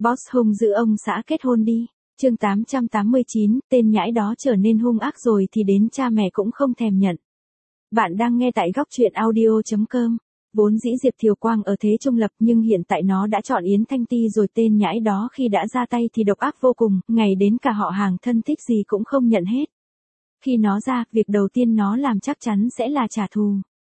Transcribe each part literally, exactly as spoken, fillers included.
Boss hung dữ ông xã kết hôn đi. Chương tám trăm tám mươi chín, tên nhãi đó trở nên hung ác rồi thì đến cha mẹ cũng không thèm nhận. Bạn đang nghe tại góc truyện audio chấm com. Vốn dĩ Diệp Thiều Quang ở thế trung lập nhưng hiện tại nó đã chọn Yến Thanh Ti rồi, tên nhãi đó khi đã ra tay thì độc ác vô cùng, ngày đến cả họ hàng thân thích gì cũng không nhận hết. Khi nó ra, việc đầu tiên nó làm chắc chắn sẽ là trả thù.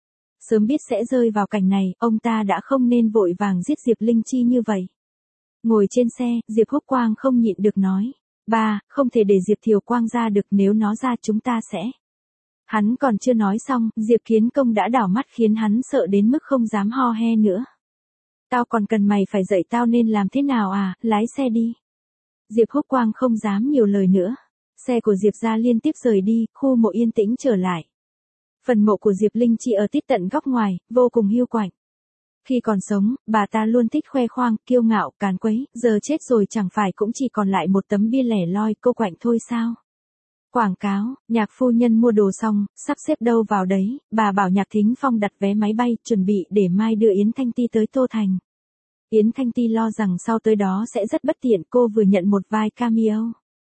Sớm biết sẽ rơi vào cảnh này, ông ta đã không nên vội vàng giết Diệp Linh Chi như vậy. Ngồi trên xe, Diệp Húc Quang không nhịn được nói. Ba, không thể để Diệp Thiều Quang ra được, nếu nó ra chúng ta sẽ. Hắn còn chưa nói xong, Diệp Kiến Công đã đảo mắt khiến hắn sợ đến mức không dám ho he nữa. Tao còn cần mày phải dạy tao nên làm thế nào à, lái xe đi. Diệp Húc Quang không dám nhiều lời nữa. Xe của Diệp ra liên tiếp rời đi, khu mộ yên tĩnh trở lại. Phần mộ của Diệp Linh Chi ở tít tận góc ngoài, vô cùng hiu quạnh. Khi còn sống, bà ta luôn thích khoe khoang, kiêu ngạo, càn quấy, giờ chết rồi chẳng phải cũng chỉ còn lại một tấm bia lẻ loi cô quạnh thôi sao? Quảng cáo, Nhạc phu nhân mua đồ xong, sắp xếp đâu vào đấy, bà bảo Nhạc Thính Phong đặt vé máy bay, chuẩn bị để mai đưa Yến Thanh Ti tới Tô Thành. Yến Thanh Ti lo rằng sau tới đó sẽ rất bất tiện, cô vừa nhận một vai cameo.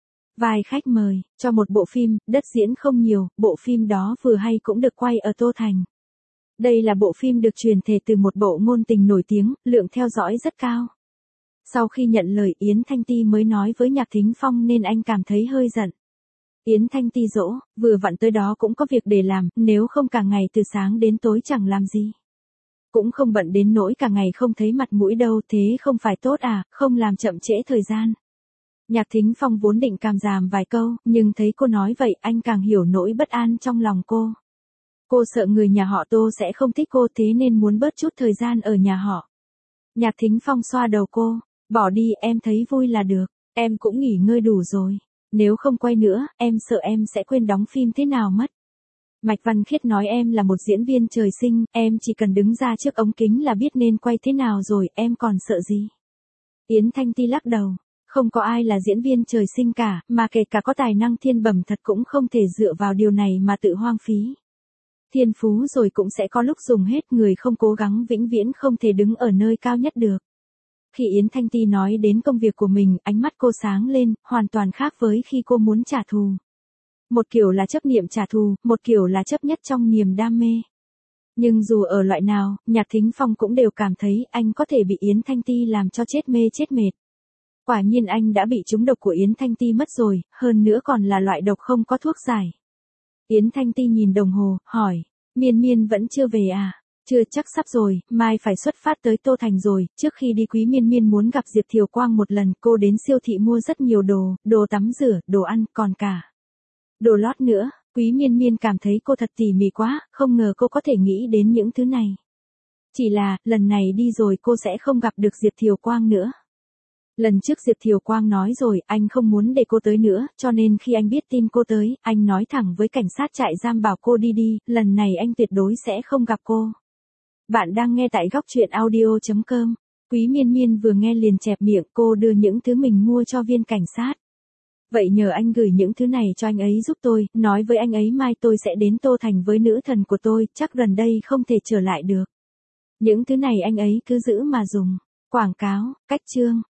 Vai khách mời, cho một bộ phim, đất diễn không nhiều, bộ phim đó vừa hay cũng được quay ở Tô Thành. Đây là bộ phim được truyền thể từ một bộ ngôn tình nổi tiếng, lượng theo dõi rất cao. Sau khi nhận lời Yến Thanh Ti mới nói với Nhạc Thính Phong nên anh cảm thấy hơi giận. Yến Thanh Ti dỗ, vừa vặn tới đó cũng có việc để làm, nếu không cả ngày từ sáng đến tối chẳng làm gì. Cũng không bận đến nỗi cả ngày không thấy mặt mũi đâu, thế không phải tốt à, không làm chậm trễ thời gian. Nhạc Thính Phong vốn định càm ràm vài câu, nhưng thấy cô nói vậy anh càng hiểu nỗi bất an trong lòng cô. Cô sợ người nhà họ Tô sẽ không thích cô thế nên muốn bớt chút thời gian ở nhà họ. Nhạc Thính Phong xoa đầu cô, bỏ đi, em thấy vui là được, em cũng nghỉ ngơi đủ rồi. Nếu không quay nữa, em sợ em sẽ quên đóng phim thế nào mất. Mạch Văn Khiết nói em là một diễn viên trời sinh, em chỉ cần đứng ra trước ống kính là biết nên quay thế nào rồi, em còn sợ gì. Yến Thanh Ti lắc đầu, không có ai là diễn viên trời sinh cả, mà kể cả có tài năng thiên bẩm thật cũng không thể dựa vào điều này mà tự hoang phí. Thiên phú rồi cũng sẽ có lúc dùng hết, người không cố gắng vĩnh viễn không thể đứng ở nơi cao nhất được. Khi Yến Thanh Ti nói đến công việc của mình, ánh mắt cô sáng lên, hoàn toàn khác với khi cô muốn trả thù. Một kiểu là chấp niệm trả thù, một kiểu là chấp nhất trong niềm đam mê. Nhưng dù ở loại nào, Nhạc Thính Phong cũng đều cảm thấy anh có thể bị Yến Thanh Ti làm cho chết mê chết mệt. Quả nhiên anh đã bị trúng độc của Yến Thanh Ti mất rồi, hơn nữa còn là loại độc không có thuốc giải. Yến Thanh Ti nhìn đồng hồ, hỏi, Miên Miên vẫn chưa về à? Chưa, chắc sắp rồi, mai phải xuất phát tới Tô Thành rồi, trước khi đi Quý Miên Miên muốn gặp Diệp Thiều Quang một lần, cô đến siêu thị mua rất nhiều đồ, đồ tắm rửa, đồ ăn, còn cả đồ lót nữa. Quý Miên Miên cảm thấy cô thật tỉ mỉ quá, không ngờ cô có thể nghĩ đến những thứ này. Chỉ là, lần này đi rồi cô sẽ không gặp được Diệp Thiều Quang nữa. Lần trước Diệp Thiều Quang nói rồi, anh không muốn để cô tới nữa, cho nên khi anh biết tin cô tới, anh nói thẳng với cảnh sát trại giam bảo cô đi đi, lần này anh tuyệt đối sẽ không gặp cô. Bạn đang nghe tại góc truyện audio chấm com. Quý Miên Miên vừa nghe liền chẹp miệng, cô đưa những thứ mình mua cho viên cảnh sát. Vậy nhờ anh gửi những thứ này cho anh ấy giúp tôi, nói với anh ấy mai tôi sẽ đến Tô Thành với nữ thần của tôi, chắc gần đây không thể trở lại được. Những thứ này anh ấy cứ giữ mà dùng. Quảng cáo, cách chương.